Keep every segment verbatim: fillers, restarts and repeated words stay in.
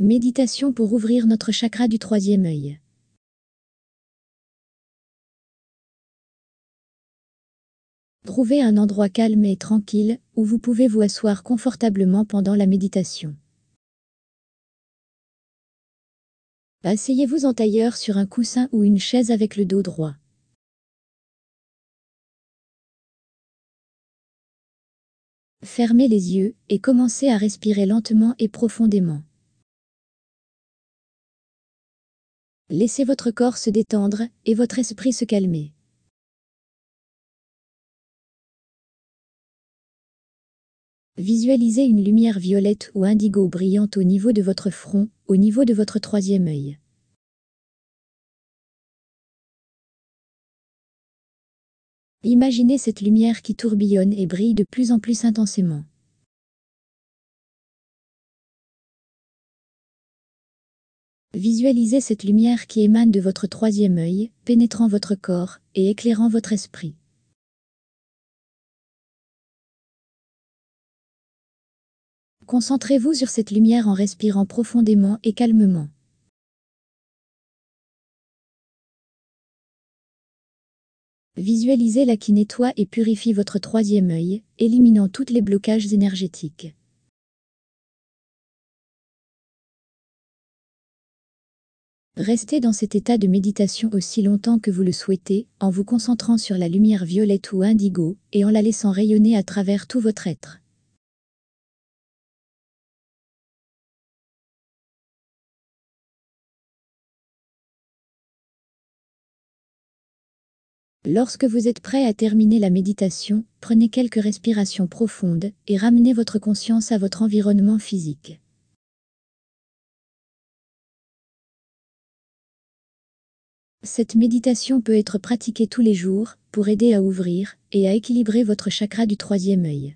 Méditation pour ouvrir notre chakra du troisième œil. Trouvez un endroit calme et tranquille où vous pouvez vous asseoir confortablement pendant la méditation. Asseyez-vous en tailleur sur un coussin ou une chaise avec le dos droit. Fermez les yeux et commencez à respirer lentement et profondément. Laissez votre corps se détendre et votre esprit se calmer. Visualisez une lumière violette ou indigo brillante au niveau de votre front, au niveau de votre troisième œil. Imaginez cette lumière qui tourbillonne et brille de plus en plus intensément. Visualisez cette lumière qui émane de votre troisième œil, pénétrant votre corps et éclairant votre esprit. Concentrez-vous sur cette lumière en respirant profondément et calmement. Visualisez-la qui nettoie et purifie votre troisième œil, éliminant tous les blocages énergétiques. Restez dans cet état de méditation aussi longtemps que vous le souhaitez, en vous concentrant sur la lumière violette ou indigo, et en la laissant rayonner à travers tout votre être. Lorsque vous êtes prêt à terminer la méditation, prenez quelques respirations profondes et ramenez votre conscience à votre environnement physique. Cette méditation peut être pratiquée tous les jours pour aider à ouvrir et à équilibrer votre chakra du troisième œil.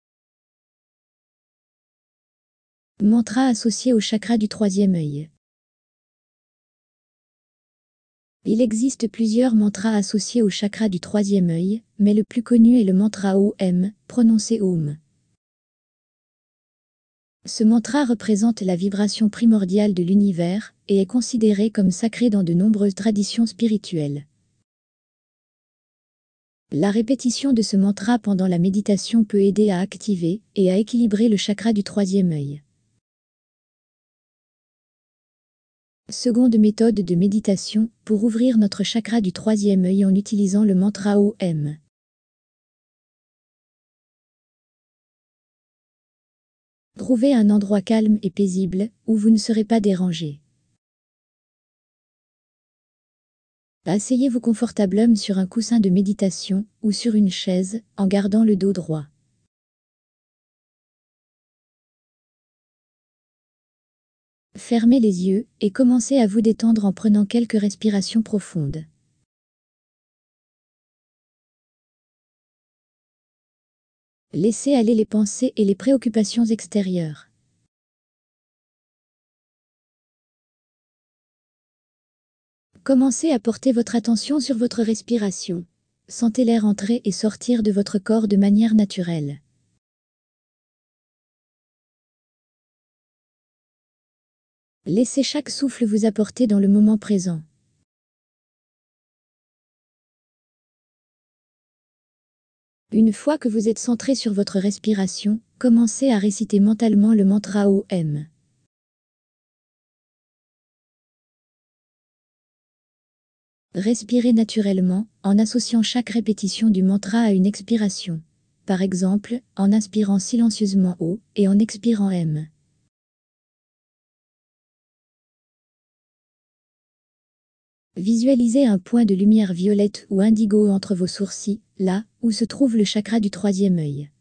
Mantra associé au chakra du troisième œil. Il existe plusieurs mantras associés au chakra du troisième œil, mais le plus connu est le mantra Om, prononcé Om. Ce mantra représente la vibration primordiale de l'univers et est considéré comme sacré dans de nombreuses traditions spirituelles. La répétition de ce mantra pendant la méditation peut aider à activer et à équilibrer le chakra du troisième œil. Seconde méthode de méditation, pour ouvrir notre chakra du troisième œil en utilisant le mantra Om. Trouvez un endroit calme et paisible, où vous ne serez pas dérangé. Asseyez-vous confortablement sur un coussin de méditation, ou sur une chaise, en gardant le dos droit. Fermez les yeux et commencez à vous détendre en prenant quelques respirations profondes. Laissez aller les pensées et les préoccupations extérieures. Commencez à porter votre attention sur votre respiration. Sentez l'air entrer et sortir de votre corps de manière naturelle. Laissez chaque souffle vous apporter dans le moment présent. Une fois que vous êtes centré sur votre respiration, commencez à réciter mentalement le mantra Om. Respirez naturellement, en associant chaque répétition du mantra à une expiration. Par exemple, en inspirant silencieusement O et en expirant M. Visualisez un point de lumière violette ou indigo entre vos sourcils, là où se trouve le chakra du troisième œil.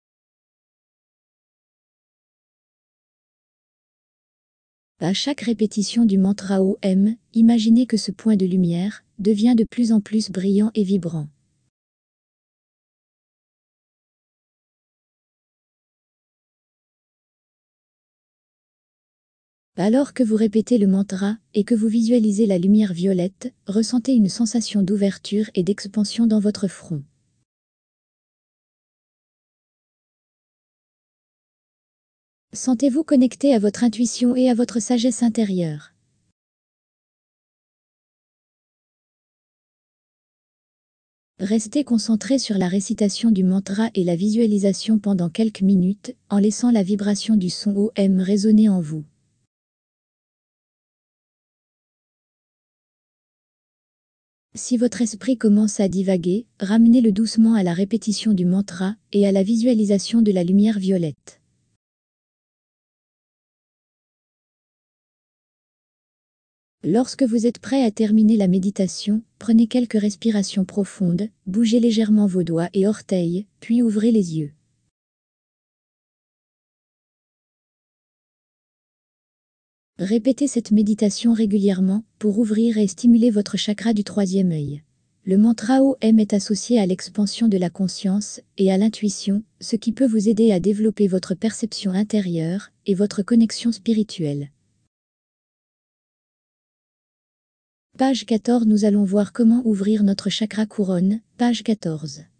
À chaque répétition du mantra Om, imaginez que ce point de lumière devient de plus en plus brillant et vibrant. Alors que vous répétez le mantra et que vous visualisez la lumière violette, ressentez une sensation d'ouverture et d'expansion dans votre front. Sentez-vous connecté à votre intuition et à votre sagesse intérieure. Restez concentré sur la récitation du mantra et la visualisation pendant quelques minutes, en laissant la vibration du son O M résonner en vous. Si votre esprit commence à divaguer, ramenez-le doucement à la répétition du mantra et à la visualisation de la lumière violette. Lorsque vous êtes prêt à terminer la méditation, prenez quelques respirations profondes, bougez légèrement vos doigts et orteils, puis ouvrez les yeux. Répétez cette méditation régulièrement pour ouvrir et stimuler votre chakra du troisième œil. Le mantra O M est associé à l'expansion de la conscience et à l'intuition, ce qui peut vous aider à développer votre perception intérieure et votre connexion spirituelle. Page quatorze. Nous allons voir comment ouvrir notre chakra couronne. Page quatorze.